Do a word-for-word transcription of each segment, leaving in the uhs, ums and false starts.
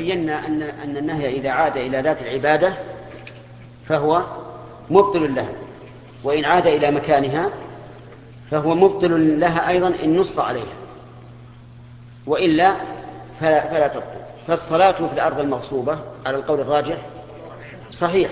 بينا أن أن النهي إذا عاد إلى ذات العبادة فهو مبطل لها، وإن عاد إلى مكانها فهو مبطل لها أيضا إن نص عليها، وإلا فلا, فلا تبطل. فالصلاة في الأرض المغصوبة على القول الراجح صحيحة،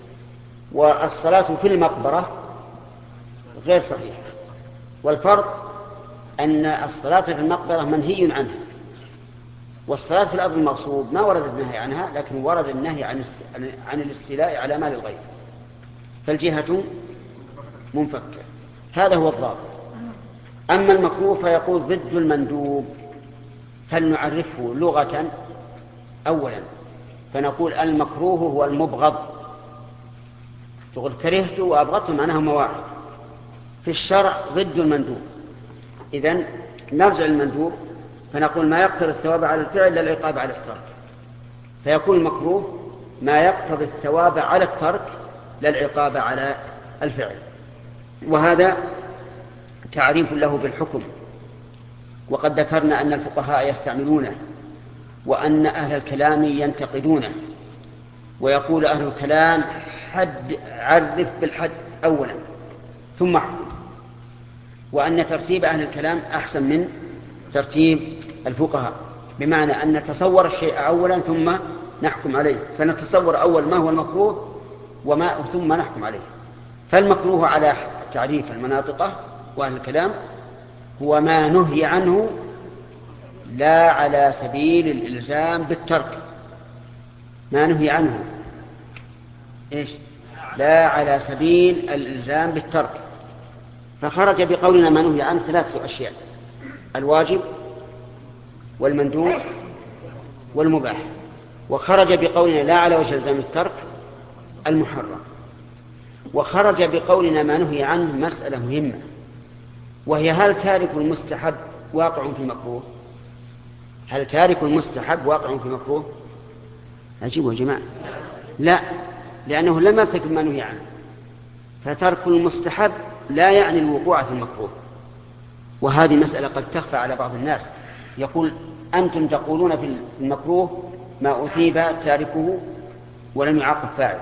والصلاة في المقبرة غير صحيحة. والفرق أن الصلاة في المقبرة منهي عنها، والصلاة في الأرض المغصوب ما ورد النهي عنها، لكن ورد النهي عن عن الاستيلاء على مال الغير، فالجهة منفكة. هذا هو الضابط. أما المكروه فيقول ضد المندوب، فلنعرفه لغة أولا، فنقول المكروه هو المبغض. تقول كرهت وأبغضت معناه مواعظ. في الشرع ضد المندوب. إذن نرجع للمندوب فنقول ما يقتضي الثواب على الفعل لا العقاب على الترك، فيكون المكروه ما يقتضي الثواب على الترك لا العقاب على الفعل. وهذا تعريف له بالحكم، وقد ذكرنا أن الفقهاء يستعملونه، وأن أهل الكلام ينتقدونه، ويقول أهل الكلام حد عرف بالحد أولا ثم احكم، وأن ترتيب أهل الكلام أحسن من ترتيب الفقهاء، بمعنى أن نتصور الشيء أولا ثم نحكم عليه، فنتصور أول ما هو المكروه وما ثم نحكم عليه. فالمكروه على تعريف المناطقة وأهل الكلام هو ما نهي عنه لا على سبيل الإلزام بالترك، ما نهي عنه إيش؟ لا على سبيل الإلزام بالترك. فخرج بقولنا ما نهي عنه ثلاثة أشياء: الواجب والمندوب والمباح. وخرج بقولنا لا على وجه الزام الترك المحرم. وخرج بقولنا ما نهي عنه مسألة مهمة، وهي هل تارك المستحب واقع في المكروه؟ هل تارك المستحب واقع في المكروه؟ أجيبوا يا جماعة. لا، لأنه لم يرتكب ما نهي عنه، فترك المستحب لا يعني الوقوع في المكروه. وهذه مسألة قد تخفى على بعض الناس، يقول أنتم تقولون في المكروه ما أثيب تاركه ولم يعاقب فاعله،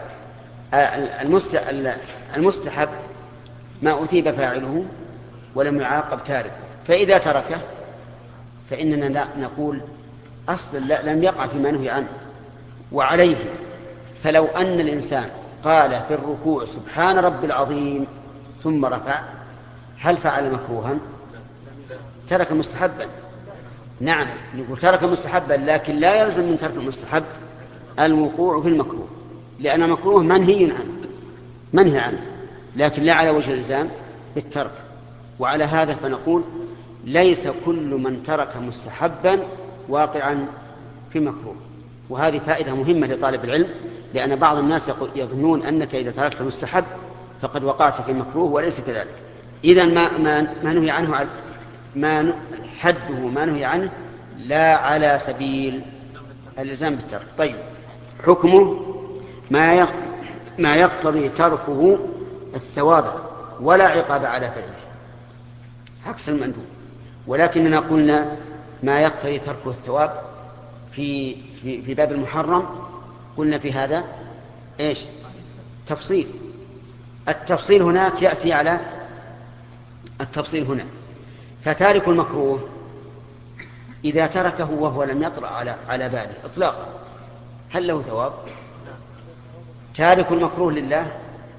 المستحب ما أثيب فاعله ولم يعاقب تاركه، فإذا تركه فإننا نقول أصلا لم يقع فيما نهي عنه. وعليه فلو أن الإنسان قال في الركوع سبحان رب العظيم ثم رفع، هل فعل مكروها؟ ترك مستحبا. نعم، نقول ترك مستحبا، لكن لا يلزم من ترك المستحب الوقوع في المكروه، لأن المكروه منهي عنه منهي عنه لكن لا على وجه الإلزام بالترك. وعلى هذا فنقول ليس كل من ترك مستحبا واقعا في مكروه. وهذه فائدة مهمة لطالب العلم، لأن بعض الناس يظنون أنك إذا تركت مستحب فقد وقعت في مكروه، وليس كذلك. إذن ما, ما, ما نهي عنه ما حده ما نهي عنه لا على سبيل الإلزام بالترك. طيب، حكمه ما ما يقتضي تركه الثواب ولا عقاب على فعله، عكس المندوب. ولكننا قلنا ما يقتضي تركه الثواب في في في باب المحرم، قلنا في هذا ايش؟ تفصيل. التفصيل هناك يأتي على التفصيل هنا. فتارك المكروه إذا تركه وهو لم يطرأ على على باله إطلاقا هل له ثواب؟ تارك المكروه لله،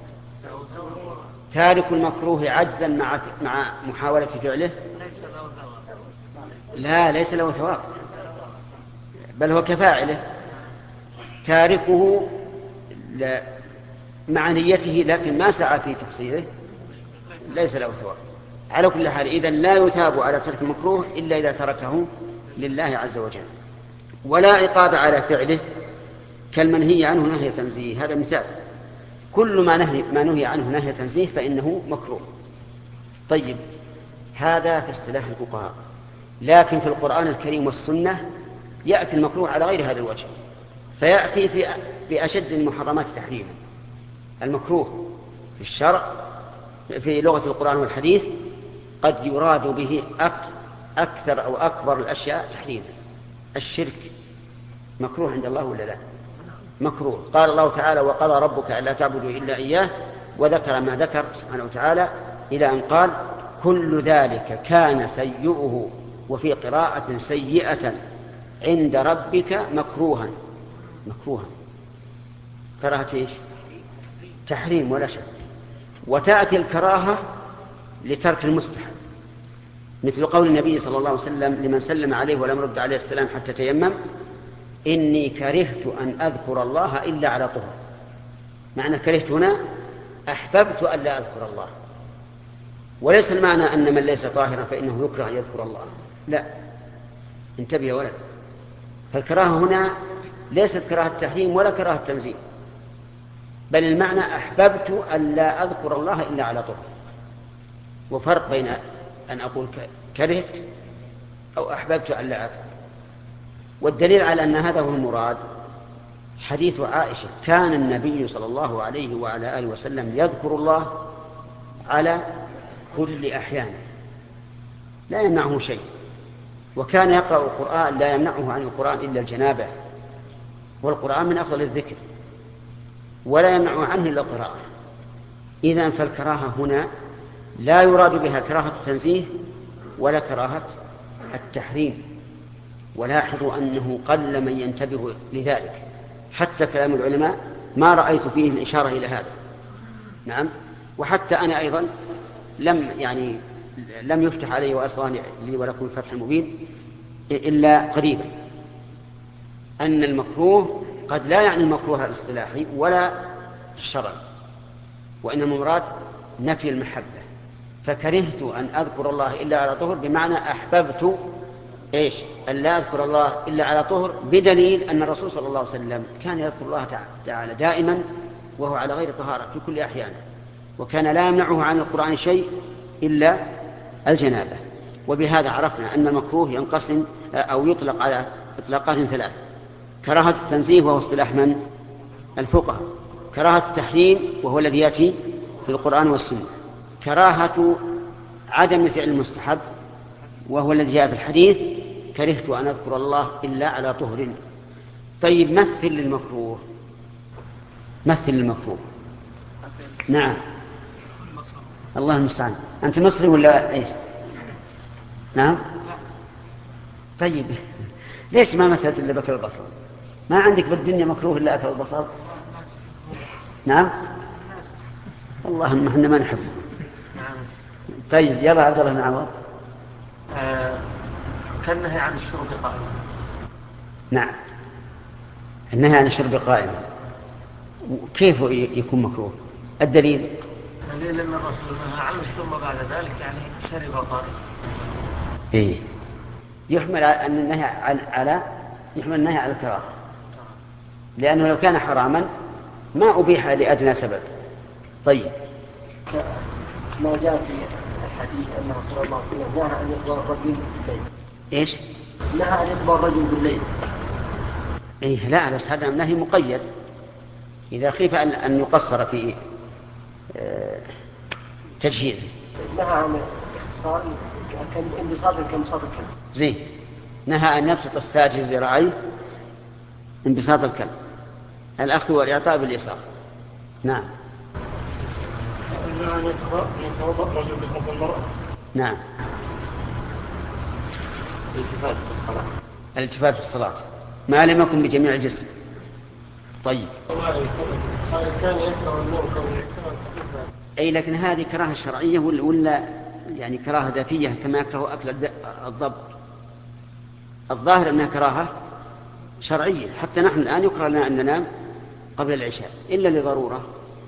تارك المكروه عجزا مع مع محاولة فعله، لا ليس له ثواب، بل هو كفاعله. تاركه مع نيته لكن ما سعى في تحصيله ليس له ثواب. على كل حال إذن لا يثاب على ترك المكروه إلا إذا تركه لله عز وجل، ولا عقاب على فعله كالمنهي عنه نهي تنزيه. هذا مثال، كل ما نهي ما نهي عنه نهي تنزيه فإنه مكروه. طيب، هذا في اصطلاح الفقهاء، لكن في القرآن الكريم والسنة يأتي المكروه على غير هذا الوجه، فيأتي في بأشد المحرمات تحريما. المكروه في الشرع في لغة القرآن والحديث قد يراد به أكثر أو أكبر الأشياء تحريما: الشرك مكروه عند الله ولا لا؟ مكروه. قال الله تعالى وقضى ربك ألا تعبدوا إلا إياه، وذكر ما ذكر سبحانه وتعالى إلى أن قال كل ذلك كان سيئه، وفي قراءة سيئة عند ربك مكروها. مكروها كراهة إيش؟ تحريم ولا شك. وتأتي الكراهة لترك المستحب، مثل قول النبي صلى الله عليه وسلم لمن سلم عليه ولم يرد عليه السلام حتى تيمم إني كرهت أن أذكر الله إلا على طهر. معنى كرهت هنا أحببت أن لا أذكر الله، وليس المعنى أن من ليس طاهرا فإنه يكره أن يذكر الله، لا، انتبه يا ولد. فالكراهة هنا ليست كراهة تحريم ولا كراهة تنزيل، بل المعنى أحببت أن لا أذكر الله إلا على طهر. وفرق بين أن أقول كرهت أو أحببت أن لا أذكر. والدليل على أن هذا هو المراد حديث عائشة كان النبي صلى الله عليه وعلى آله وسلم يذكر الله على كل أحيان لا يمنعه شيء، وكان يقرأ القرآن لا يمنعه عن القرآن إلا الجنابة، والقرآن من أفضل الذكر ولا يمنعه عنه إلا القراءة. إذن فالكراهة هنا لا يراد بها كراهة التنزيه ولا كراهة التحريم. ولاحظوا أنه قل من ينتبه لذلك، حتى كلام العلماء ما رأيت فيه الإشارة إلى هذا. نعم. وحتى أنا أيضا لم يعني لم يفتح علي وأسراني لي ولكم الفتح المبين إلا قريبا أن المكروه قد لا يعني المكروه الاصطلاحي ولا الشرعي، وإن المراد نفي المحبة. فكرهت أن أذكر الله إلا على طهر بمعنى أحببت إيش؟ أن لا أذكر الله إلا على طهر، بدليل أن الرسول صلى الله عليه وسلم كان يذكر الله تعالى دائما وهو على غير طهارة في كل أحيانه، وكان لا يمنعه عن القرآن شيء إلا الجنابة. وبهذا عرفنا أن المكروه ينقسم أو يطلق على إطلاقات ثلاث: كراهة التنزيه وهو اصطلاح من؟ الفقهاء. كراهة التحريم وهو الذي يأتي في القرآن والسنة. كراهة عدم فعل المستحب وهو الذي جاء في الحديث كرهت أن أذكر الله إلا على طهر. طيب مثل للمكروه، مثل للمكروه. نعم. الله المستعان. أنت مصري ولا إيش؟ نعم. طيب ليش ما مثلت إلا بكر البصر؟ ما عندك بالدنيا مكروه إلا أكل البصر؟ نعم. اللهم احنا ما نحبه. طيب يلا عبد الله بن عوض. آه كان نهي عن الشرب قائما. نعم، النهي عن الشرب قائما كيف يكون مكروه؟ الدليل دليل أن الرسول نهى عنه ثم بعد ذلك يعني شرب قائما. إيه، يحمل أن النهي على يحمل النهي على الكراهة، لأنه لو كان حراما ما أبيح لأدنى سبب. طيب ما جاء في الحديث أن رسول الله صلى الله عليه وسلم نهى أن يقضى الرجل بالليل. إيش؟ نهى أن يقضى الرجل بالليل. إيه لا، بس هذا نهي مقيد إذا خيف أن أن يقصر في تجهيزه. نهى عن اختصار انبساط كانبساط الكلب. زين. نهى أن يبسط الساجد ذراعيه انبساط الكلب، الأخذ والإعطاء باليسار. نعم. يتوضأ رجل بفضل المرأة. نعم. الالتفات في الصلاة. الالتفات في الصلاة ما لم يكن بجميع الجسم. طيب. كان يكره المنكر. أي لكن هذه كراهة شرعية ولا يعني كراهة ذاتية كما يكره أكل الضب؟ الظاهر أنها كراهة شرعية. حتى نحن الآن يكره لنا أن ننام قبل العشاء إلا لضرورة.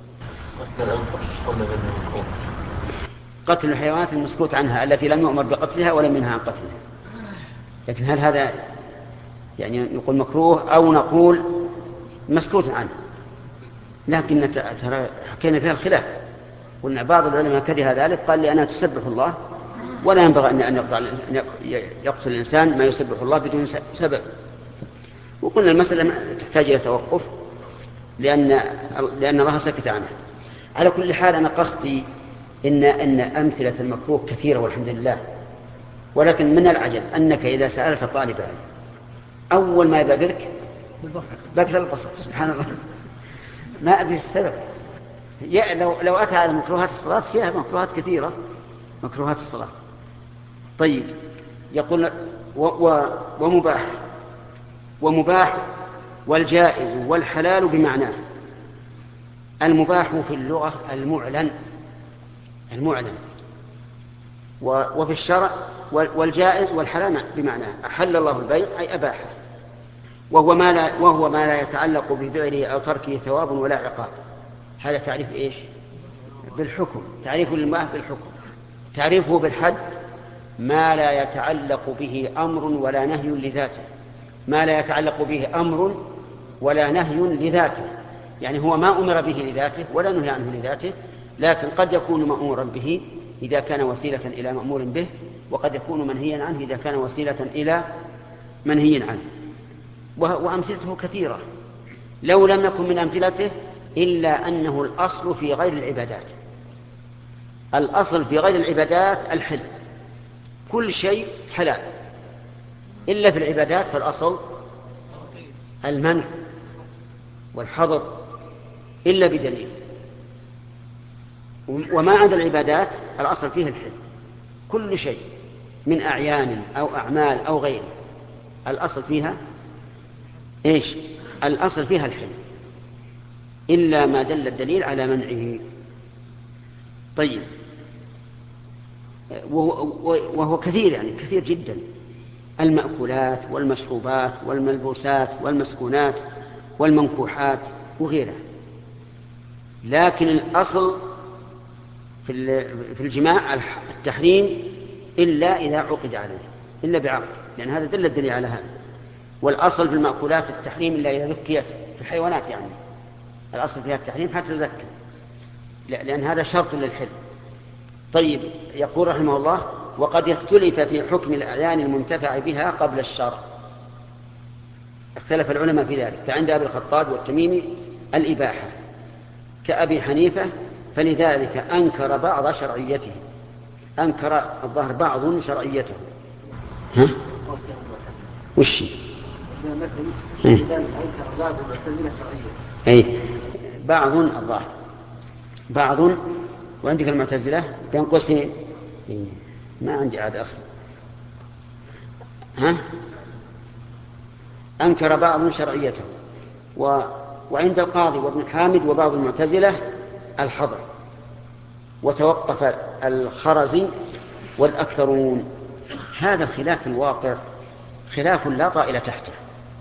قتل الحيوانات المسكوت عنها التي لم يؤمر بقتلها ولم ينهى عن قتلها. لكن هل هذا يعني نقول مكروه أو نقول مسكوت عنه؟ لكن ترى حكينا فيها الخلاف، قلنا بعض العلماء كره ذلك، قال لأنها تسبح الله ولا ينبغي أن يقتل الإنسان ما يسبح الله بدون سبب. وقلنا المسألة تحتاج إلى توقف لأن لأن الله سكت عنها. على كل حال أنا قصدي إن أن أمثلة المكروه كثيرة والحمد لله، ولكن من العجب أنك إذا سألت طالبا أول ما يبادرك بقتل البصر. سبحان الله، ما أدري السبب. لو, لو أتى على مكروهات الصلاة فيها مكروهات كثيرة، مكروهات الصلاة. طيب، يقول و و ومباح ومباح والجائز والحلال بمعناه. المباح في اللغة المعلن المعلن وفي الشرع، والجائز والحلال بمعناه. أحل الله البيع أي أباحه، وهو ما لا, وهو ما لا يتعلق بفعله أو تركه ثواب ولا عقاب. هذا تعريف إيش؟ بالحكم. تعريف المباح بالحكم. تعريفه بالحد ما لا يتعلق به أمر ولا نهي لذاته. ما لا يتعلق به أمر ولا نهي لذاته، يعني هو ما أمر به لذاته ولا نهي عنه لذاته، لكن قد يكون مأمورا به إذا كان وسيلة إلى مأمور به، وقد يكون منهيا عنه إذا كان وسيلة إلى منهي عنه. وأمثلته كثيرة لو لم يكن من أمثلته إلا أنه الأصل في غير العبادات. الأصل في غير العبادات الحل، كل شيء حلال، إلا في العبادات فالأصل المنع والحظر إلا بدليل. وما عدا العبادات الأصل فيه الحل، كل شيء من أعيان أو أعمال أو غيره الأصل فيها إيش؟ الأصل فيها الحل إلا ما دل الدليل على منعه. طيب، وهو كثير، يعني كثير جدا، المأكولات والمشروبات والملبوسات والمسكونات والمنكوحات وغيرها. لكن الأصل في الجماع التحريم إلا إذا عقد عليه، إلا بعقد، لأن هذا دل الدليل على هذا. والأصل في المأكولات التحريم إلا إذا ذكيت في الحيوانات، يعني الأصل فيها التحريم حتى تذكر، لأن هذا شرط للحل. طيب، يقول رحمه الله: وقد اختلف في حكم الأعيان المنتفع بها قبل الشرع. اختلف العلماء في ذلك، فعند أبي الخطاب والتميمي الإباحة، كأبي حنيفة فلذلك أنكر بعض شرعيته، أنكر الظاهر بعض شرعيته. ها؟ وش؟ أي بعض الظاهر، بعض. وعندك المعتزلة بين قوسين، ما عندي عاد أصلا. ها؟ أنكر بعض شرعيته. و... وعند القاضي وابن حامد وبعض المعتزلة الحظر. وتوقف الخرزي والأكثرون. هذا الخلاف الواقع خلاف لا طائل تحته،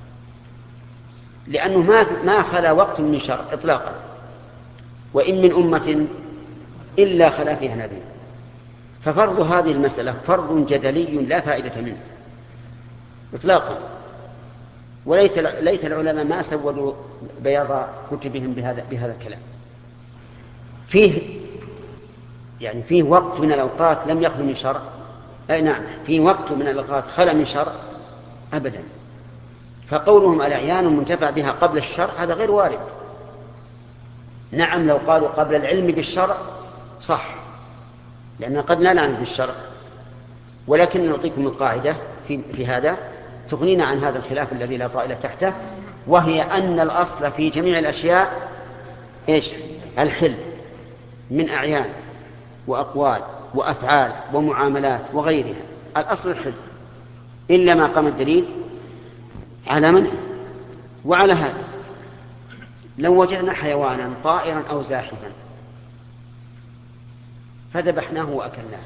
لأنه ما ما خلا وقت من شرع إطلاقا، وإن من أمة إلا خلا فيها نبي. ففرض هذه المسألة فرض جدلي لا فائدة منه إطلاقا. وليت ليت العلماء ما سودوا بياض كتبهم بهذا بهذا الكلام. فيه يعني فيه وقت من الأوقات لم يخل من شرع. أي نعم، فيه وقت من الأوقات خلا من شرع أبدا. فقولهم الأعيان منتفع بها قبل الشرع هذا غير وارد. نعم، لو قالوا قبل العلم بالشرع صح، لأن قد لا نعلم بالشرع، ولكن نعطيكم القاعدة في, في هذا تغنينا عن هذا الخلاف الذي لا طائل تحته، وهي أن الأصل في جميع الأشياء إيش؟ الحل، من أعيان وأقوال وأفعال ومعاملات وغيرها، الأصل الحل إلا ما قام الدليل على منع. وعلى هذا لو وجدنا حيوانا طائرا أو زاحفا فذبحناه وأكلناه،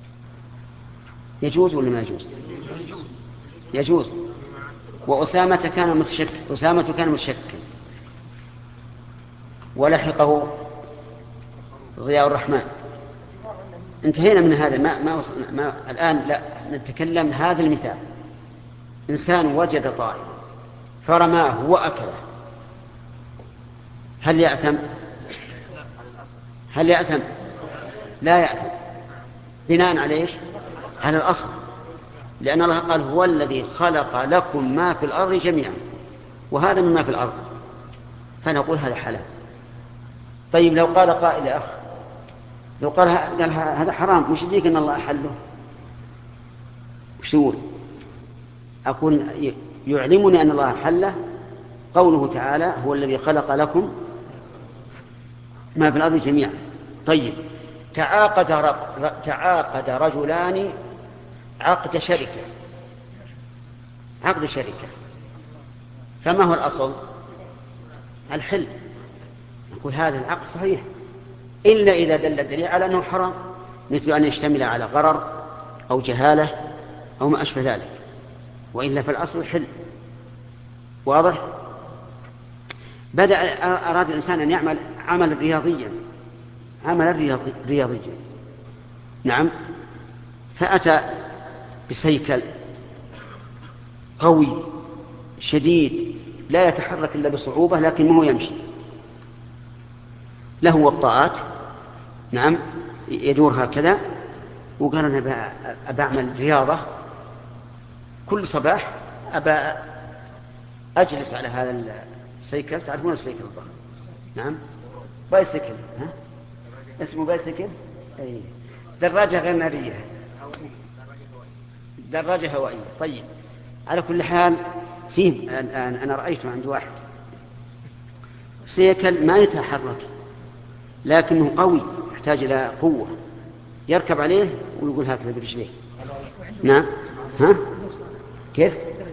يجوز ولا ما يجوز؟ يجوز. وأسامة كان متشكل أسامة كان متشكل ولحقه ضياء الرحمن. انتهينا من هذا، ما ما, وصلنا ما الآن لا نتكلم. هذا المثال: إنسان وجد طائر فرماه وأكله، هل يأثم؟ هل يأثم؟ لا يأثم. بناء على إيش؟ على الأصل، لأن الله قال: هو الذي خلق لكم ما في الأرض جميعا، وهذا مما في الأرض، فنقول هذا حلال. طيب، لو قال قائل يا أخ، لو قال هذا حرام، مش يديك أن الله أحله؟ وش تقول؟ أقول: يعلمني أن الله حله قوله تعالى هو الذي خلق لكم ما في الأرض جميعا. طيب تعاقد, ر... تعاقد رجلان عقد شركة عقد شركة فما هو الأصل؟ الحل. نقول هذا العقد صحيح إلا إذا دل الدليل على أنه حرام، مثل أن يشتمل على غرر أو جهالة أو ما أشبه ذلك، وإلا فالأصل الحل. واضح؟ بدأ أراد الإنسان أن يعمل عملا رياضيا عملا رياضي رياضيا نعم، فأتى بسيكل قوي شديد لا يتحرك إلا بصعوبة لكن ما هو يمشي، له وطاءات نعم يدور هكذا، وقال أنا أبى أعمل رياضة كل صباح، أبى أجلس على هذا السيكل. تعرفون السيكل الضخم؟ نعم بايسكل، ها؟ اسمه بايسكل. أي دراجة غير نارية، دراجة هوائية. طيب على كل حال فيه الآن أنا رأيته عند واحد سيكل ما يتحرك لكنه قوي يحتاج إلى قوة، يركب عليه ويقول هكذا برجليه. نعم ها كيف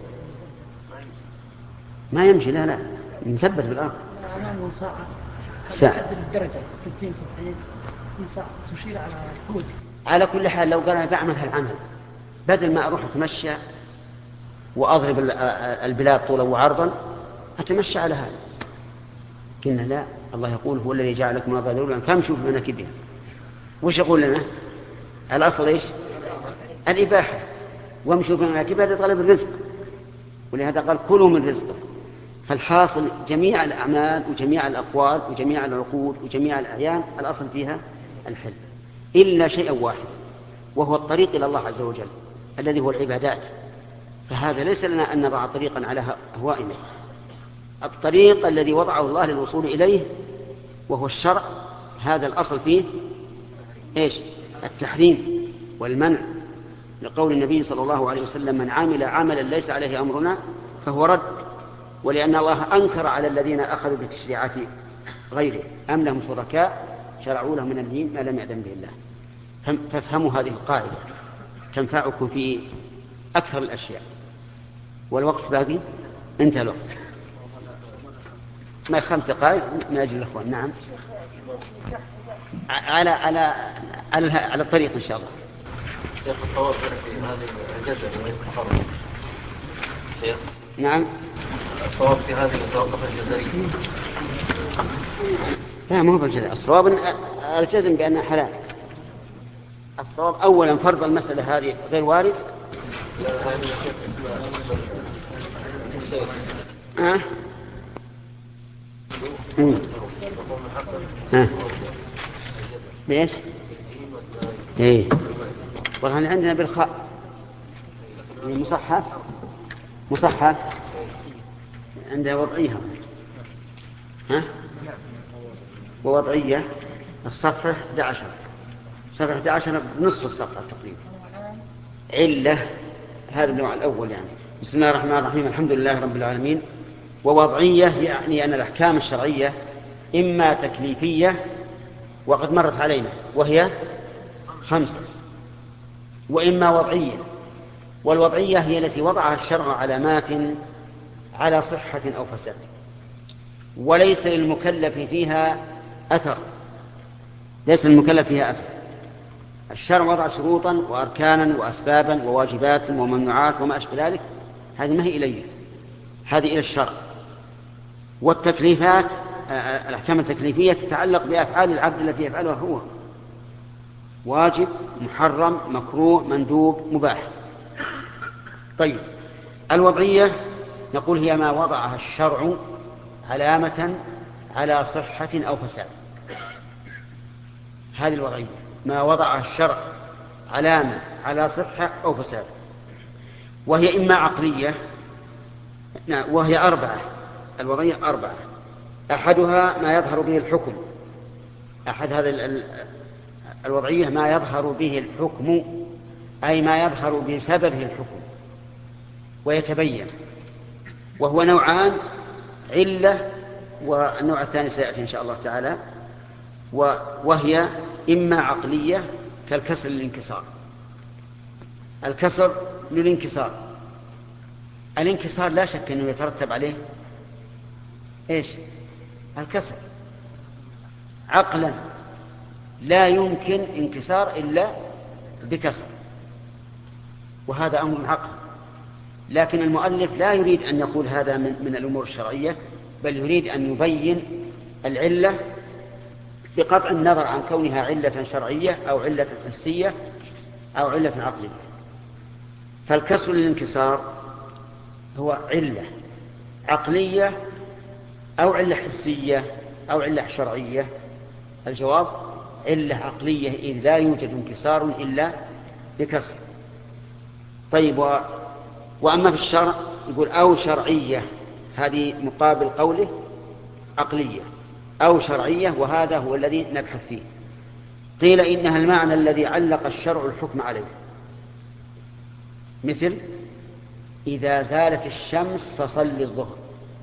ما يمشي؟ لا لا مثبت بالأرض. أمامه ساعة ساعة الدرجة ستين سبعين ساعة تشير على قوتي. على كل حال لو قال أنا بعمل هالعمل بدل ما أروح أتمشى وأضرب البلاد طولا وعرضا أتمشى على هذا. قلنا لا، الله يقول هو الذي جعل لكم الأرض ذلولا فامشوا في مناكبها. وش يقول لنا؟ الأصل إيش؟ الإباحة، وامشوا في مناكبها لطلب الرزق، ولهذا قال كلوا من رزقه. فالحاصل جميع الأعمال وجميع الأقوال وجميع العقود وجميع الأعيان الأصل فيها الحل إلا شيء واحد، وهو الطريق إلى الله عز وجل الذي هو العبادات. فهذا ليس لنا أن نضع طريقا على أهوائنا، الطريق الذي وضعه الله للوصول إليه وهو الشرع، هذا الأصل فيه إيش؟ التحريم والمنع، لقول النبي صلى الله عليه وسلم من عمل عملا ليس عليه أمرنا فهو رد، ولأن الله أنكر على الذين أخذوا بتشريعات غيره أم لهم شركاء شرعوا لهم من الدين ما لم يأذن به الله. فافهموا هذه القاعدة تنفعكم في أكثر الأشياء. والوقت باقي، انتهى الوقت، ما خمس دقائق من أجل الأخوان. نعم على على على على الطريق إن شاء الله. شيخ الصواب في هذه الجزء وليس محرم. شيخ نعم الصواب في هذه التوقف الجزري. لا ما هو بالجزم، الصواب الجزم بأنها حلال. الصواب أولا فرض المسألة هذه غير وارد. ها ها ليش؟ ايه والله عندنا بالخاء مصحف مصحف عندها وضعيها ها ووضعية الصفحة أحد عشر صفحة أحد عشر نصف الصفحة تقريبا. علة هذا النوع الأول يعني. بسم الله الرحمن الرحيم الحمد لله رب العالمين. ووضعية يعني أن الأحكام الشرعية إما تكليفية وقد مرت علينا وهي خمسة، وإما وضعية، والوضعية هي التي وضعها الشرع علامات على صحة أو فساد وليس للمكلف فيها أثر، ليس للمكلف فيها أثر. الشرع وضع شروطا وأركانا وأسبابا وواجبات وممنوعات وما أشبه ذلك، هذه ما هي إليه، هذه إلى الشرع. والتكليفات الأحكام التكليفية تتعلق بأفعال العبد التي يفعلها هو، واجب محرم مكروه مندوب مباح. طيب الوضعية نقول هي ما وضعها الشرع علامة على صحة أو فساد، هذه الوضعية ما وضعها الشرع علامة على صحة أو فساد، وهي إما عقلية وهي أربعة. الوضعية أربعة، أحدها ما يظهر به الحكم، أحد هذه الوضعية ما يظهر به الحكم أي ما يظهر بسببه الحكم ويتبين، وهو نوعان علة، والنوع الثاني سيأتي إن شاء الله تعالى، وهي إما عقلية كالكسر للانكسار. الكسر للانكسار، الانكسار لا شك أنه يترتب عليه إيش؟ الكسر. عقلا لا يمكن انكسار إلا بكسر، وهذا أمر عقل. لكن المؤلف لا يريد أن يقول هذا من, من الأمور الشرعية، بل يريد أن يبين العلة بقطع النظر عن كونها علة شرعية أو علة حسية أو علة عقلية. فالكسر للانكسار هو علة عقلية أو علة حسية أو علة شرعية. الجواب علة عقلية، إذ لا يوجد انكسار إلا بكسر. طيب، و... وأما في الشرع يقول أو شرعية، هذه مقابل قوله عقلية أو شرعية، وهذا هو الذي نبحث فيه. قيل إنها المعنى الذي علق الشرع الحكم عليه، مثل إذا زالت الشمس فصل الظهر.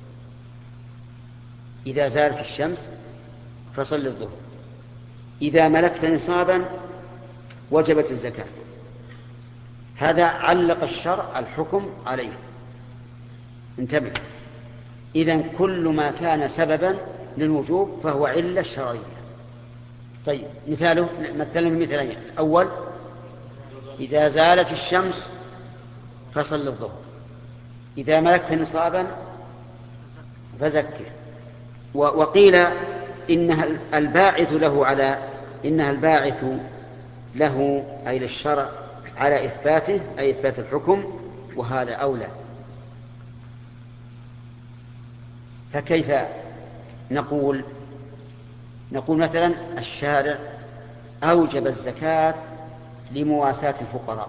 إذا زالت الشمس فصل الظهر. إذا ملكت نصابا وجبت الزكاة. هذا علق الشرع الحكم عليه. انتبه، إذن كل ما كان سببا للوجوب فهو علة شرعية. طيب، مثاله مثلا مثلين. الأول إذا زالت الشمس فصل الظهر. إذا ملكت نصابا فزكه. وقيل إنها الباعث له على إنها الباعث له أي للشرع على إثباته، أي إثبات الحكم، وهذا أولى. فكيف نقول؟ نقول مثلا الشارع أوجب الزكاة لمواساة الفقراء،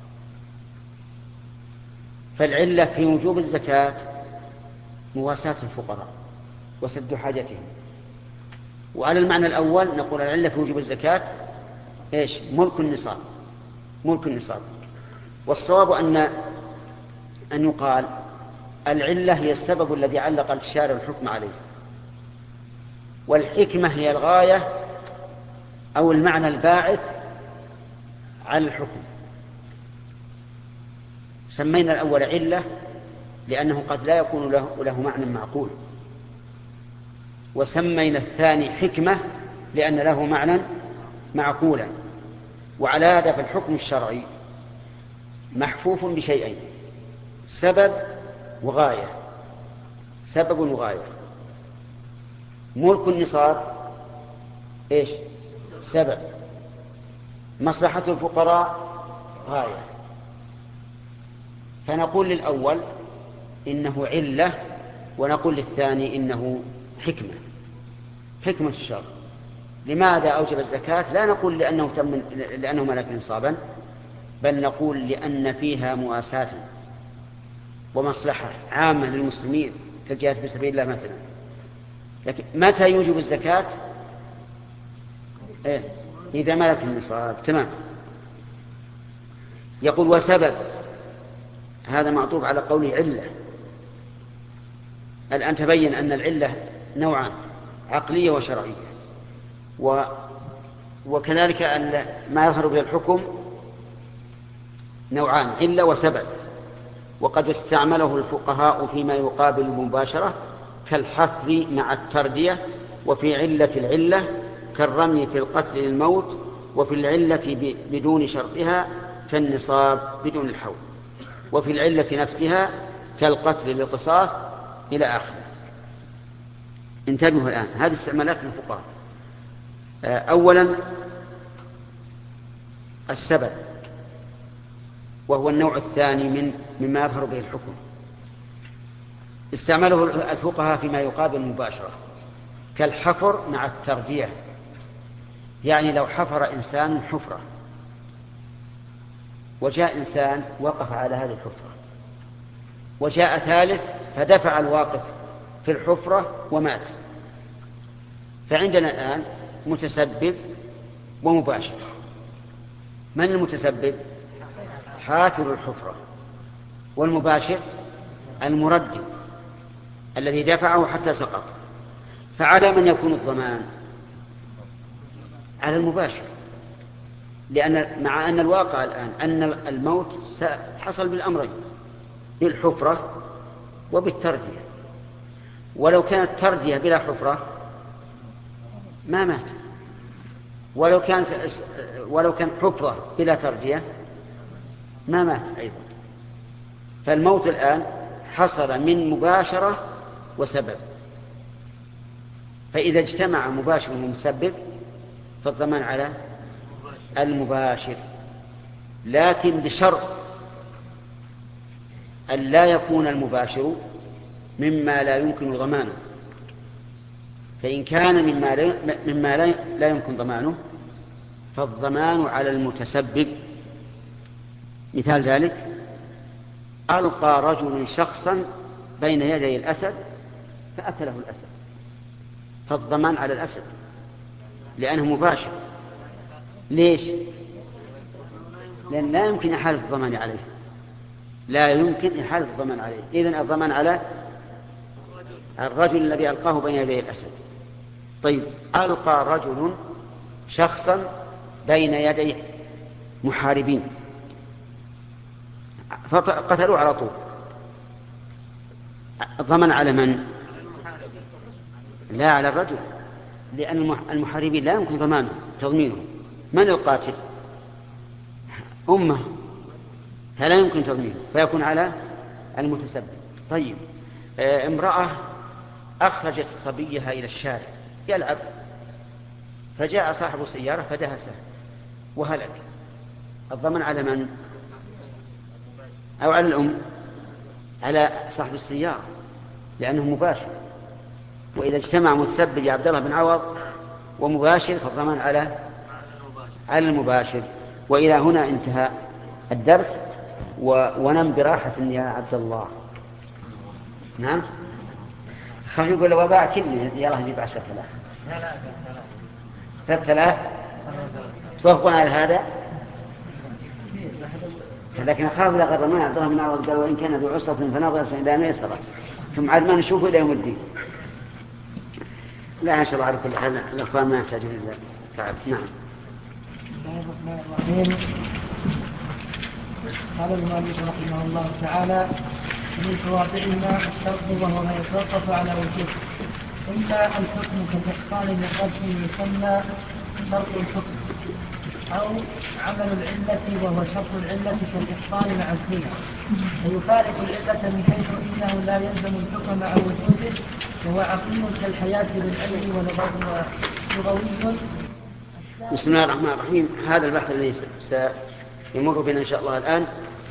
فالعلة في وجوب الزكاة مواساة الفقراء وسد حاجتهم. وعلى المعنى الأول نقول العلة في وجوب الزكاة إيش؟ ملك النصاب، ملك النصاب. والصواب أن أن يقال العلة هي السبب الذي علق الشارع الحكم عليه، والحكمة هي الغاية أو المعنى الباعث على الحكم. سمينا الأول علة لأنه قد لا يكون له, له معنى معقول، وسمينا الثاني حكمة لأن له معنى معقولا. وعلى هذا فالحكم الشرعي محفوف بشيئين: سبب وغاية. سبب وغاية. ملك النصاب إيش؟ سبب. مصلحة الفقراء غاية. فنقول للأول إنه علة، ونقول للثاني إنه حكمة، حكمة الشرع. لماذا أوجب الزكاة؟ لا نقول لأنه, تم لأنه ملك نصابا، بل نقول لأن فيها مواساة ومصلحة عامة للمسلمين كالجهاد في سبيل الله مثلا. لكن متى يوجب الزكاة؟ إيه؟ إذا ملك النصاب. تمام. يقول وسبب، هذا معطوف على قوله علة. الآن تبين أن العلة نوعان: عقلية وشرعية. و... وكذلك ما يظهر به الحكم نوعان: علة وسبب. وقد استعمله الفقهاء فيما يقابل المباشرة كالحفر مع التردية، وفي علة العلة كالرمي في القتل للموت، وفي العلة بدون شرطها كالنصاب بدون الحول، وفي العلة نفسها كالقتل للقصاص إلى آخره. انتبهوا الآن، هذه استعمالات الفقهاء. أولا السبب، وهو النوع الثاني من مما يظهر به الحكم. استعمله الفقهاء فيما يقابل المباشرة كالحفر مع التردية، يعني لو حفر إنسان حفرة وجاء إنسان وقف على هذه الحفرة، وجاء ثالث فدفع الواقف في الحفرة ومات، فعندنا الآن متسبب ومباشر. من المتسبب؟ حافر الحفرة. والمباشر المردد الذي دفعه حتى سقط. فعلى من يكون الضمان؟ على المباشر، لأن مع أن الواقع الآن أن الموت حصل بالأمرين، بالحفرة وبالتردية. ولو كانت تردية بلا حفرة ما مات، ولو كانت ولو كانت حفرة بلا تردية ما مات أيضا. فالموت الآن حصل من مباشرة وسبب، فإذا اجتمع مباشر ومسبب فالضمان على المباشر، لكن بشرط أن لا يكون المباشر مما لا يمكن ضمانه. فإن كان مما لا, مما لا يمكن ضمانه فالضمان على المتسبب. مثال ذلك: ألقى رجل شخصا بين يدي الأسد فأكله الأسد، فالضمان على الأسد لأنه مباشر. ليش؟ لأن لا يمكن إحالة الضمان عليه، لا يمكن إحالة الضمان عليه. إذن الضمان على الرجل الذي ألقاه بين يدي الأسد. طيب، ألقى رجل شخصا بين يدي محاربين فقتلوا على طول، الضمان على من؟ لا، على الرجل، لأن المحاربين لا يمكن ضمانه تضمينه. من القاتل؟ أمه، فلا يمكن تضمينه، فيكون على المتسبب. طيب، امرأة أخرجت صبيها إلى الشارع يلعب، فجاء صاحب السيارة فدهسه وهلك، الضمان على من؟ أو على الأم؟ على صاحب السيارة لأنه مباشر. وإذا اجتمع متسبب يا عبد الله بن عوض ومباشر فالضمان على على المباشر. وإلى هنا انتهى الدرس، ونم براحة يا عبد الله. نعم، خلينا نقول وباع كله يلا نجيب عشرة آلاف. لا لا ثلاثة آلاف توافقون على هذا؟ لكن أخاف إذا غرمنا عبد الله بن عوض قال وإن كان ذو عسرة فنظرة إلى ميسرة، ثم عاد ما نشوفه إلى يوم الدين. لا، إن شاء الله على كل حال الأخوان ما يحتاجون إلى تعب. نعم. قال المؤلف رحمه الله تعالى: من توابعهما الشرط وهو ما يتوقف على وجوه، إما الحكم كالإحصان للرسم يسمى شرط الحكم، أو عمل العلة وهو شرط العلة كالإحصان مع الزنا، فيفارق العلة من حيث إنه لا يلزم الحكم مع وجوده، وهو عقلي كالحياة للعلم ولغوي. بسم الله الرحمن الرحيم. هذا البحث الذي سيمر بنا إن شاء الله الآن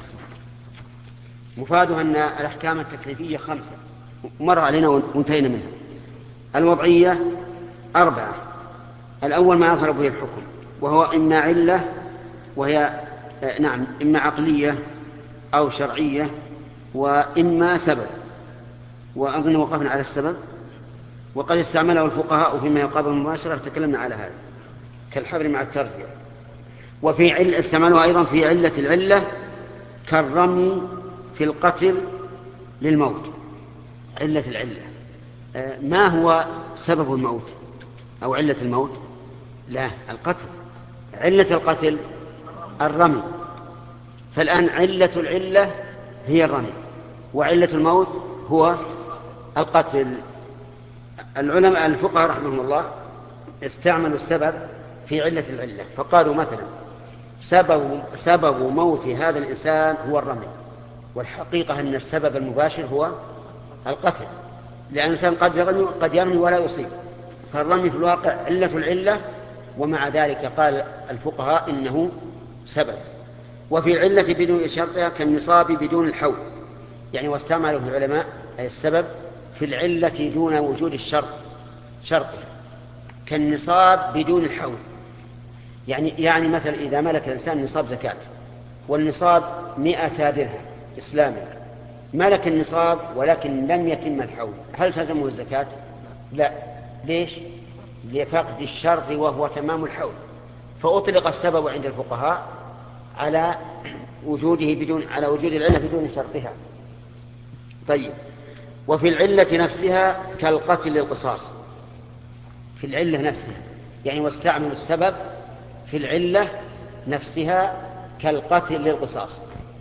مفاده أن الأحكام التكليفية خمسة مر علينا وانتهينا منها. الوضعية أربعة. الأول ما يظهر به الحكم، وهو إما علة وهي نعم إما عقلية أو شرعية، وإما سبب. وأظن وقفنا على السبب، وقد استعمله الفقهاء فيما يقابل المباشرة، تكلمنا على هذا كالحبر مع التربية. وفي عل استعملوا أيضا في علة العلة كالرمي في القتل للموت. علة العلة ما هو سبب الموت أو علة الموت؟ لا، القتل. علة القتل الرمي. فالآن علة العلة هي الرمي، وعلة الموت هو القتل. العلماء الفقهاء رحمهم الله استعملوا السبب في علة العلة، فقالوا مثلا سبب, سبب موت هذا الإنسان هو الرمي، والحقيقة أن السبب المباشر هو القتل، لأن الإنسان قد يرمي, قد يرمي ولا يصيب، فالرمي في الواقع علة العلة، ومع ذلك قال الفقهاء إنه سبب. وفي العلة بدون شرطها كالنصاب بدون الحول، يعني واستعملوا في العلماء أي السبب في العلة دون وجود الشرط شرطها كالنصاب بدون الحول. يعني يعني مثلا إذا ملك الإنسان نصاب زكاة، والنصاب مئة درهم إسلامي، ملك النصاب ولكن لم يتم الحول، هل تلزمه الزكاة؟ لا. ليش؟ لفقد الشرط وهو تمام الحول. فأطلق السبب عند الفقهاء على وجوده بدون على وجود العلة بدون شرطها. طيب، وفي العلة نفسها كالقتل للقصاص، في العلة نفسها يعني واستعملوا السبب في العلة نفسها كالقتل للقصاص.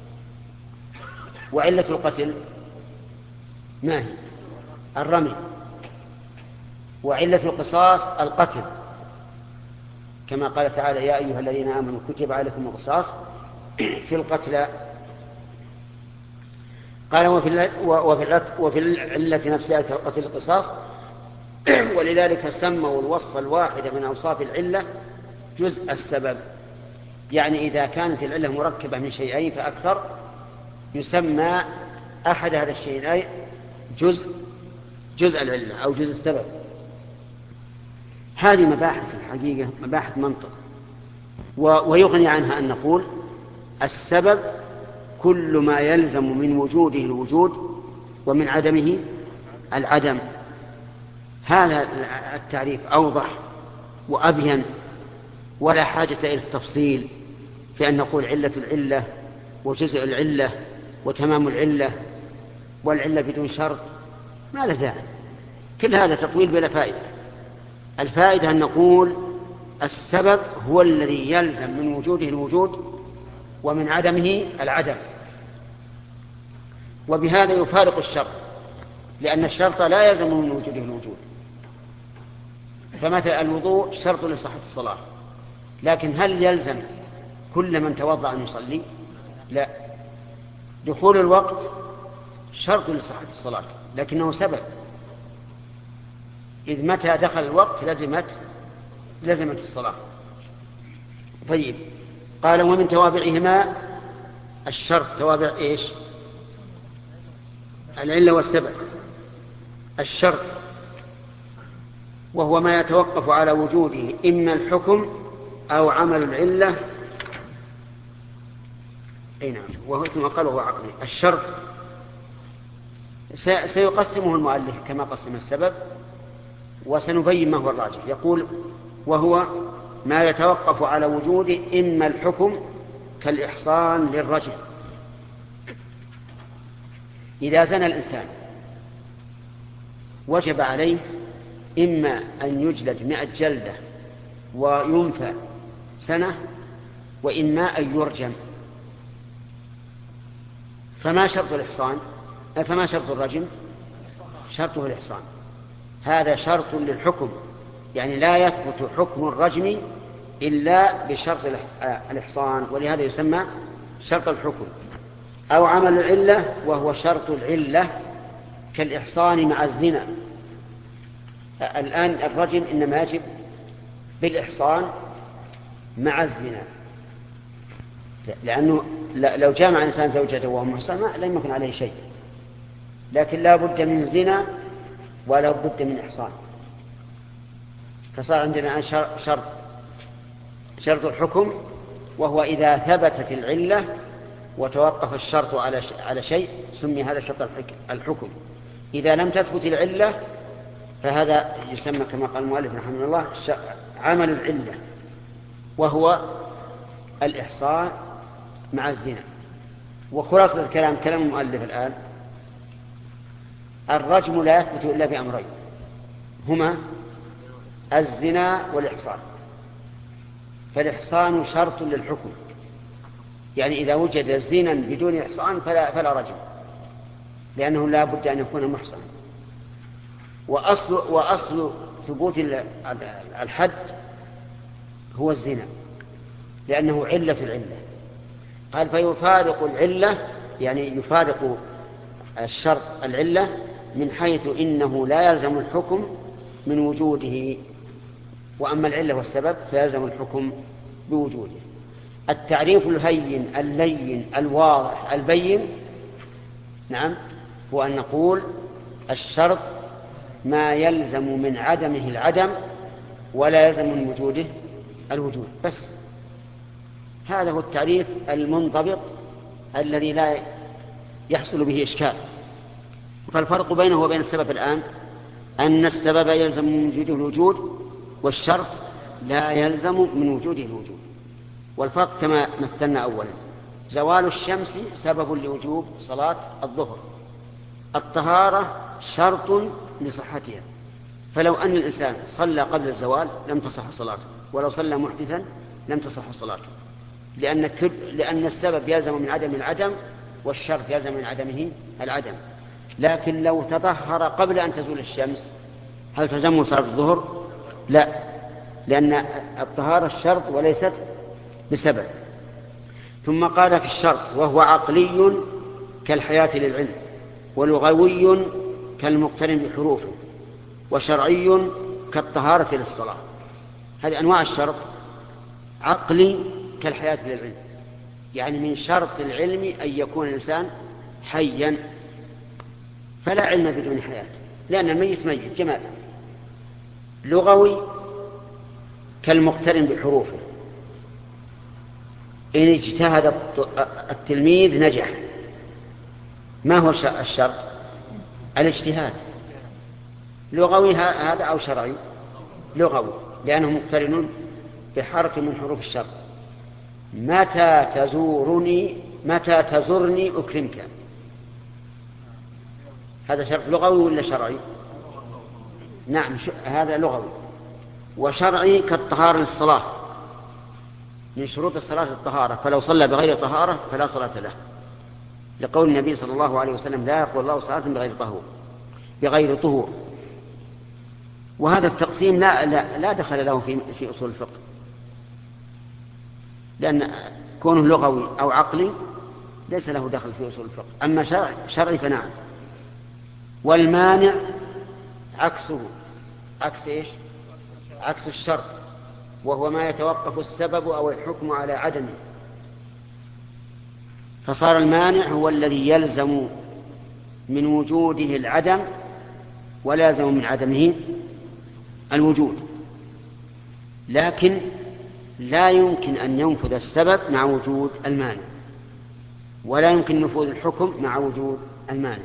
وعلة القتل ما هي؟ الرمي. وعلة القصاص القتل، كما قال تعالى يا أيها الذين آمنوا كتب عليكم القصاص في القتلى. قال وفي العلة نفسها كالقتل القصاص. ولذلك سموا الوصف الواحد من أوصاف العلة جزء السبب، يعني إذا كانت العلة مركبة من شيئين فأكثر يسمى أحد هذا الشيئين جزء جزء العلة أو جزء السبب. هذه مباحث الحقيقة، مباحث منطق، ويغني عنها أن نقول السبب كل ما يلزم من وجوده الوجود ومن عدمه العدم. هذا التعريف أوضح وأبين، ولا حاجة إلى التفصيل في أن نقول علة العلة وجزء العلة وتمام العلة والعلة بدون شرط، ما له داعي. كل هذا تطويل بلا فائدة. الفائدة أن نقول السبب هو الذي يلزم من وجوده الوجود ومن عدمه العدم، وبهذا يفارق الشرط، لأن الشرط لا يلزم من وجوده الوجود. فمثل الوضوء شرط لصحة الصلاة، لكن هل يلزم كل من توضأ أن يصلي؟ لا. دخول الوقت شرط لصحة الصلاة لكنه سبب، إذ متى دخل الوقت لزمت لزمت الصلاة. طيب، قال ومن توابعهما الشرط. توابع إيش؟ العلة والسبب. الشرط وهو ما يتوقف على وجوده إما الحكم أو عمل العلة. أي نعم، وهو ثم قال وهو عقلي. الشرط سيقسمه المؤلف كما قسم السبب، وسنبين ما هو الراجح. يقول وهو ما يتوقف على وجوده إما الحكم كالإحصان للرجل. إذا زنى الإنسان وجب عليه إما أن يجلد مئة جلدة وينفى سنة، وإما أن يرجم. فما شرط الإحصان؟ فما شرط الرجم؟ شرطه الإحصان. هذا شرط للحكم، يعني لا يثبت حكم الرجم إلا بشرط الإحصان، ولهذا يسمى شرط الحكم. أو عمل العلة وهو شرط العلة كالإحصان مع الزنا. الآن الرجم إنما يجب بالإحصان مع الزنا، لأنه لو جامع الإنسان زوجته وهو محصن لم يكن عليه شيء، لكن لا بد من زنا ولا بد من إحصان. فصار عندنا الآن شرط شرط الحكم، وهو إذا ثبتت العلة وتوقف الشرط على شيء سمي هذا شرط الحكم. إذا لم تثبت العلة فهذا يسمى كما قال المؤلف رحمه الله عمل العلة، وهو الإحصان مع الزنا. وخلاصة الكلام كلام المؤلف الآن الرجم لا يثبت إلا بأمرين هما الزنا والإحصان. فالإحصان شرط للحكم، يعني إذا وجد زنا بدون إحصان فلا, فلا رجم، لأنه لا بد أن يكون محصنا. وأصل, وأصل ثبوت الحد هو الزنا، لأنه علة العلة. قال فيفارق العلة، يعني يفارق الشرط العلة من حيث إنه لا يلزم الحكم من وجوده، وأما العلة والسبب فيلزم الحكم بوجوده. التعريف الهين اللين الواضح البين نعم هو أن نقول الشرط ما يلزم من عدمه العدم ولا يلزم من وجوده الوجود، بس هذا هو التعريف المنضبط الذي لا يحصل به إشكال. فالفرق بينه وبين السبب الآن أن السبب يلزم من وجوده الوجود، والشرط لا يلزم من وجوده الوجود. والفرق كما مثلنا أولا: زوال الشمس سبب لوجوب صلاة الظهر، الطهارة شرط لصحتها. فلو أن الإنسان صلى قبل الزوال لم تصح صلاته، ولو صلى محدثا لم تصح صلاته، لأن, كل... لأن السبب يلزم من عدم العدم، والشرط يلزم من عدمه العدم. لكن لو تطهر قبل أن تزول الشمس هل تلزمه صلاة الظهر؟ لا، لأن الطهارة الشرط وليست بسبب. ثم قال في الشرط: وهو عقلي كالحياة للعلم، ولغوي كالمقترن بحروفه، وشرعي كالطهارة للصلاة. هذه أنواع الشرط. عقلي كالحياة للعلم، يعني من شرط العلم أن يكون الإنسان حيا، فلا علم بدون حياة، لأن الميت ميت جمال. لغوي كالمقترن بحروفه، إن اجتهد التلميذ نجح. ما هو الشرط؟ الاجتهاد. لغوي هذا أو شرعي؟ لغوي، لأنه مقترن بحرف من حروف الشرط. متى تزورني متى تزورني أكرمك، هذا شرط لغوي ولا شرعي؟ نعم، هذا لغوي. وشرعي كالطهارة للصلاة، من شروط الصلاة الطهارة، فلو صلى بغير طهارة فلا صلاة له، لقول النبي صلى الله عليه وسلم: لا يقبل الله صلاة بغير طهور بغير طهور. وهذا التقسيم لا, لا, لا دخل له في, في أصول الفقه، لأن كونه لغوي أو عقلي ليس له دخل في أصول الفقه. أما شرعي, شرعي فنعم. والمانع عكسه، عكس إيش؟ عكس الشرط، وهو ما يتوقف السبب أو الحكم على عدمه. فصار المانع هو الذي يلزم من وجوده العدم ولا يلزم من عدمه الوجود، لكن لا يمكن أن ينفذ السبب مع وجود المانع، ولا يمكن نفوذ الحكم مع وجود المانع.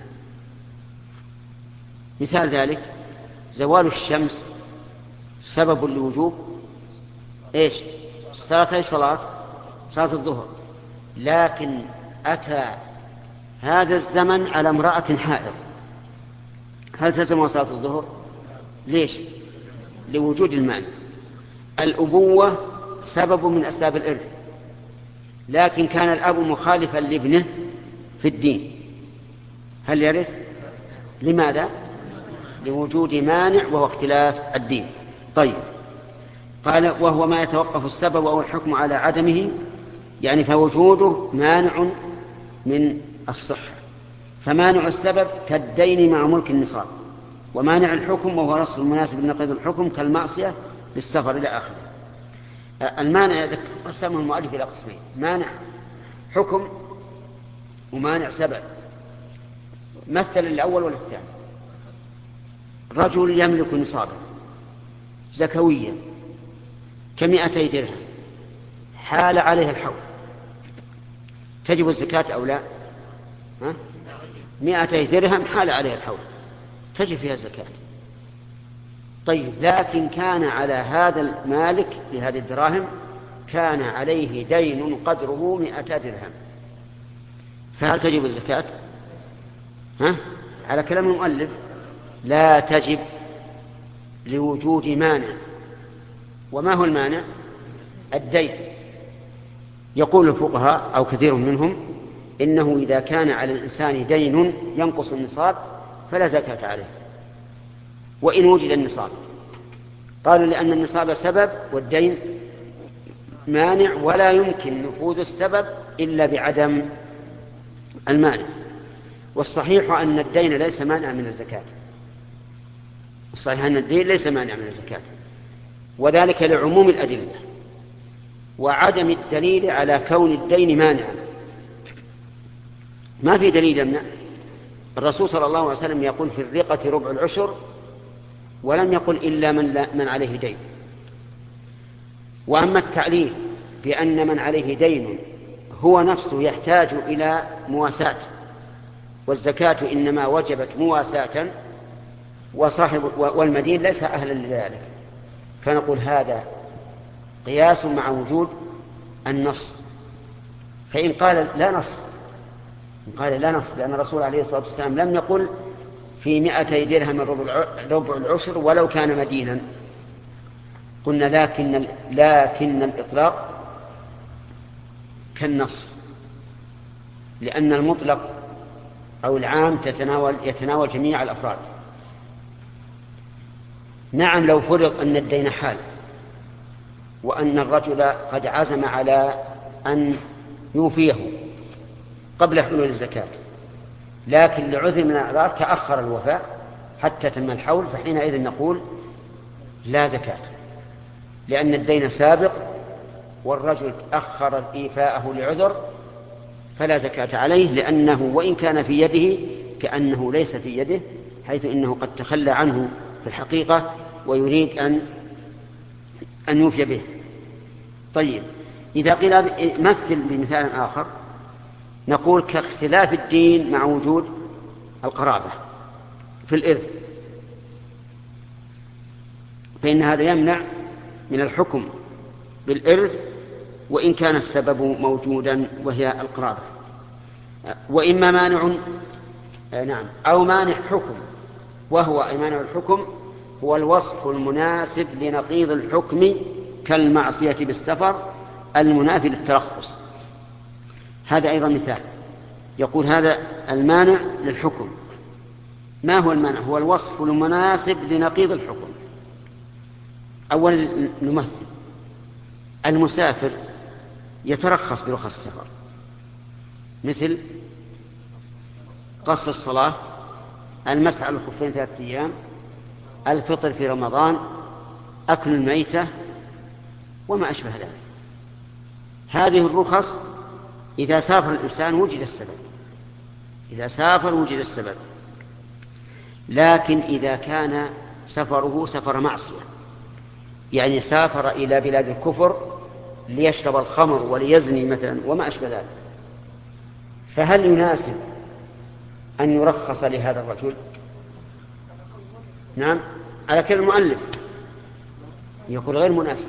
مثال ذلك: زوال الشمس سبب لوجوب إيش؟ صلاة أي صلاة؟ صلاة الظهر. لكن أتى هذا الزمن على امرأة حائض، هل تلزم صلاة الظهر؟ ليش؟ لوجود المانع. الأبوة سبب من أسباب الإرث، لكن كان الأب مخالفا لابنه في الدين، هل يرث؟ لماذا؟ لوجود مانع وهو اختلاف الدين. طيب، قال: وهو ما يتوقف السبب أو الحكم على عدمه، يعني فوجوده مانع من الصحة. فمانع السبب كالدين مع ملك النصاب، ومانع الحكم وهو نص المناسب لنقيض الحكم كالمعصية بالسفر إلى آخره. المانع قسمه المؤلف إلى قسمين: مانع حكم ومانع سبب. مثل الأول والثاني: رجل يملك نصابا زكويا كمئتي درهم، حال عليه الحول، تجب الزكاة أو لا؟ ها؟ مئتي درهم حال عليه الحول، تجب فيها الزكاة. طيب، لكن كان على هذا المالك لهذه الدراهم كان عليه دين قدره مئة درهم، فهل تجب الزكاة؟ ها؟ على كلام المؤلف لا تجب لوجود مانع. وما هو المانع؟ الدين. يقول الفقهاء أو كثير منهم إنه إذا كان على الإنسان دين ينقص النصاب فلا زكاة عليه وإن وجد النصاب. قالوا لأن النصاب سبب والدين مانع، ولا يمكن نفوذ السبب إلا بعدم المانع. والصحيح أن الدين ليس مانع من الزكاة، الصحيح أن الدين ليس مانع من الزكاة، وذلك لعموم الأدلة وعدم الدليل على كون الدين مانعا. ما في دليل يمنع. الرسول صلى الله عليه وسلم يقول في الرقة ربع العشر، ولم يقل إلا من, لا من عليه دين. وأما التعليل بأن من عليه دين هو نفسه يحتاج إلى مواساة، والزكاة إنما وجبت مواساة، وصاحب والمدين ليس أهلا لذلك، فنقول هذا قياس مع وجود النص. فإن قال لا نص، إن قال لا نص، لأن الرسول عليه الصلاة والسلام لم يقل في مئتي درهم ربع العشر ولو كان مدينا. قلنا لكن, لكن الإطلاق كالنص، لأن المطلق أو العام تتناول يتناول جميع الأفراد. نعم لو فرض أن الدين حال وأن الرجل قد عزم على أن يوفيه قبل حلول الزكاة، لكن لعذر من الأعذار تأخر الوفاء حتى تم الحول، فحينئذ نقول لا زكاة، لأن الدين سابق والرجل أخر إيفاءه لعذر فلا زكاة عليه، لأنه وإن كان في يده كأنه ليس في يده، حيث إنه قد تخلى عنه في الحقيقة ويريد أن أن يوفي به. طيب إذا قيل مثل بمثال آخر نقول كاختلاف الدين مع وجود القرابة في الإرث، فإن هذا يمنع من الحكم بالإرث وإن كان السبب موجودا وهي القرابة. وإما مانع نعم أو مانع حكم، وهو أي مانع الحكم هو الوصف المناسب لنقيض الحكم كالمعصية بالسفر المنافي للترخص. هذا أيضا مثال، يقول هذا المانع للحكم. ما هو المانع؟ هو الوصف المناسب لنقيض الحكم. أولا نمثل، المسافر يترخص برخص السفر، مثل قصر الصلاة، المسح على الخفين ثلاثة أيام، الفطر في رمضان، أكل الميتة وما أشبه ذلك. هذه الرخص إذا سافر الإنسان وجد السبب، إذا سافر وجد السبب. لكن إذا كان سفره سفر معصية، يعني سافر إلى بلاد الكفر ليشرب الخمر وليزني مثلا وما أشبه ذلك، فهل يناسب أن يرخص لهذا الرجل؟ نعم على كلام المؤلف يقول غير مناسب،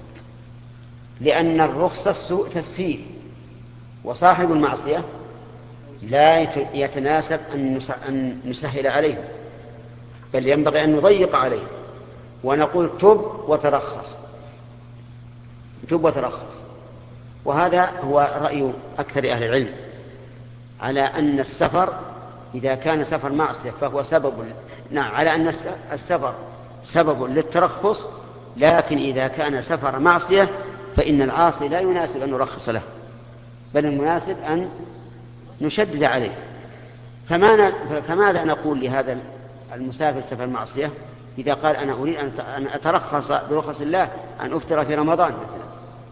لأن الرخصة سوء تسهيل، وصاحب المعصية لا يتناسب أن نسهل عليه، بل ينبغي أن نضيق عليه ونقول تب وترخص، تب وترخص. وهذا هو رأي أكثر أهل العلم على أن السفر إذا كان سفر معصية فهو سبب، نعم على أن السفر سبب للترخص، لكن إذا كان سفر معصية فإن العاصي لا يناسب أن نرخص له، بل المناسب أن نشدد عليه. فماذا نقول لهذا المسافر سفر معصية إذا قال أنا أريد أن أترخص برخص الله أن أفطر في رمضان مثلا،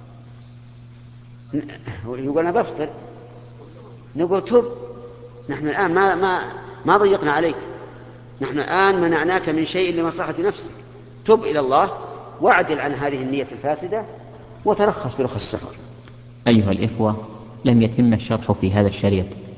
يقول أنا بفطر، نقول تب، نحن الآن ما, ما, ما ضيقنا عليك، نحن الآن منعناك من شيء لمصلحة نفسك، تب إلى الله واعدل عن هذه النية الفاسدة وترخص برخص السفر. أيها الإخوة، لم يتم الشرح في هذا الشريط،